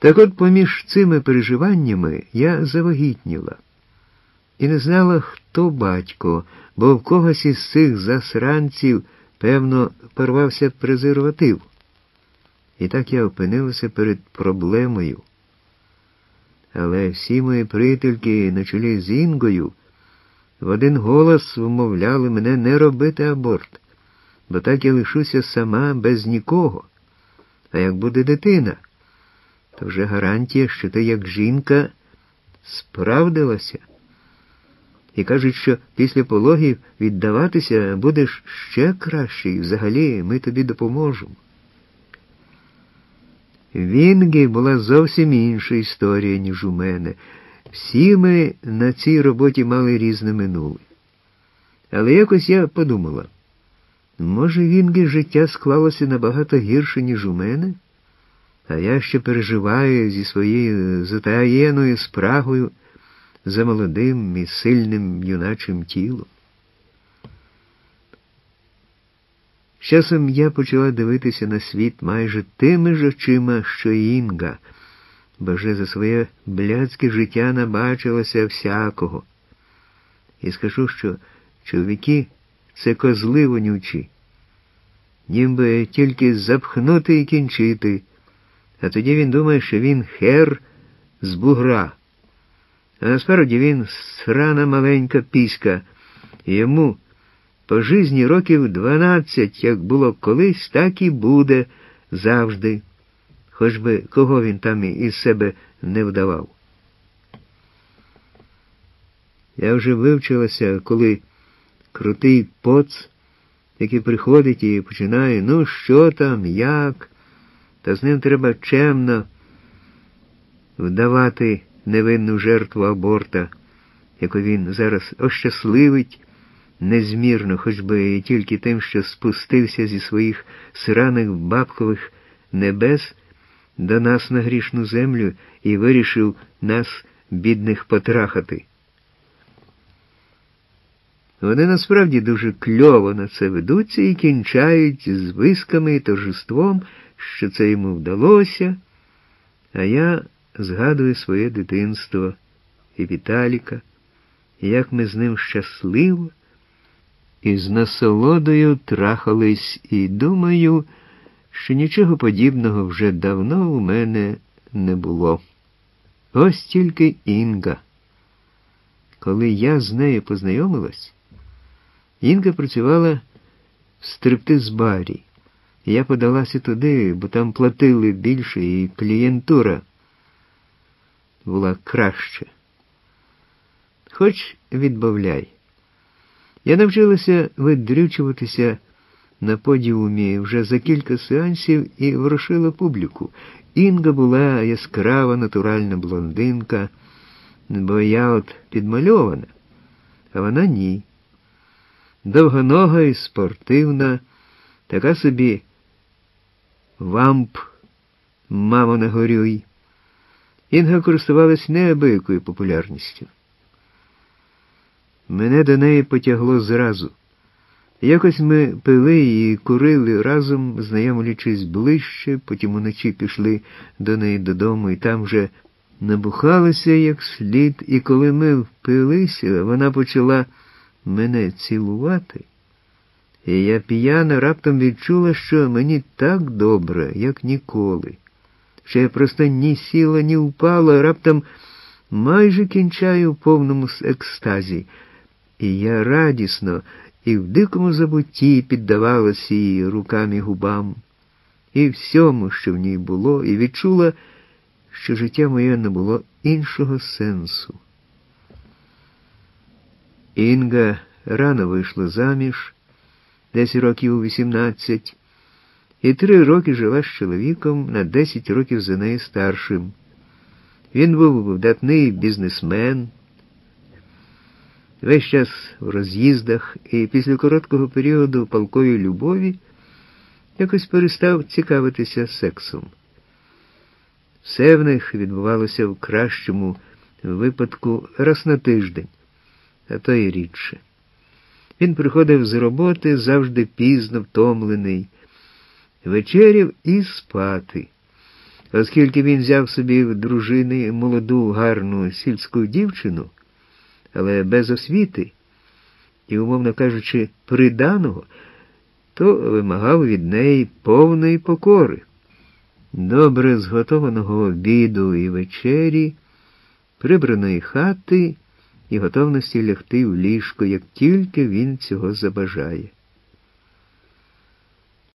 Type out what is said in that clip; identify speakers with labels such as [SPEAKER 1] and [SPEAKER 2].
[SPEAKER 1] Так от поміж цими переживаннями я завагітніла. І не знала, хто батько, бо в когось із цих засранців, певно, порвався презерватив. І так я опинилася перед проблемою. Але всі мої приятельки на чолі з Інгою в один голос вмовляли мене не робити аборт, бо так я лишуся сама без нікого. А як буде дитина, то вже гарантія, що ти як жінка справдилася. І кажуть, що після пологів віддаватися будеш ще краще, і взагалі ми тобі допоможемо. В Інги була зовсім інша історія, ніж у мене. Всі ми на цій роботі мали різне минуле. Але якось я подумала, може, в Інги життя склалося набагато гірше, ніж у мене? А я ще переживаю зі своєю затаєною спрагою за молодим і сильним юначим тілом. З часом я почала дивитися на світ майже тими ж очима, що й Інга, бо вже за своє блядське життя набачилося всякого. І скажу, що чоловіки – це козли вонючі. Їм би тільки запхнути і кінчити, а тоді він думає, що він хер з бугра. А насправді він срана маленька піська, і йому по житті років 12, як було колись, так і буде завжди, хоч би кого він там із себе не вдавав. Я вже вивчилася, коли крутий поц, який приходить і починає, ну що там, як, та з ним треба чемно вдавати невинну жертву аборта, яку він зараз ощасливить незмірно, хоч би і тільки тим, що спустився зі своїх сраних бабкових небес до нас на грішну землю і вирішив нас, бідних, потрахати. Вони насправді дуже кльово на це ведуться і кінчають з висками і торжеством, що це йому вдалося, а я згадую своє дитинство і Віталіка, і як ми з ним щасливо і з насолодою трахались, і думаю, що нічого подібного вже давно у мене не було. Ось тільки Інга. Коли я з нею познайомилась, Інга працювала в стриптиз-барі. Я подалася туди, бо там платили більше і клієнтура була краща. Хоч відбавляй. Я навчилася видрючуватися на подіумі вже за кілька сеансів і ворушила публіку. Інга була яскрава натуральна блондинка, бо я от підмальована, а вона ні. Довгонога і спортивна, така собі вамп, мамо не горюй. Інга користувалась неабиякою популярністю. Мене до неї потягло зразу. Якось ми пили і курили разом, знайомлячись ближче, потім уночі пішли до неї додому, і там вже набухалися як слід, і коли ми впилися, вона почала мене цілувати, і я п'яна раптом відчула, що мені так добре, як ніколи, що я просто ні сіла, ні впала, раптом майже кінчаю в повному екстазі, і я радісно і в дикому забутті піддавалася її рукам і губам, і всьому, що в ній було, і відчула, що життя моє не було іншого сенсу. Інга рано вийшла заміж, десь років 18, і 3 роки жила з чоловіком на 10 років за неї старшим. Він був видатний бізнесмен, весь час в роз'їздах, і після короткого періоду палкої любові якось перестав цікавитися сексом. Все в них відбувалося в кращому випадку раз на тиждень, а то й рідше. Він приходив з роботи завжди пізно втомлений, вечеряв і спати. Оскільки він взяв собі в дружини молоду, гарну сільську дівчину, але без освіти і, умовно кажучи, приданого, то вимагав від неї повної покори, добре зготованого обіду і вечері, прибраної хати і готовності лягти в ліжко, як тільки він цього забажає.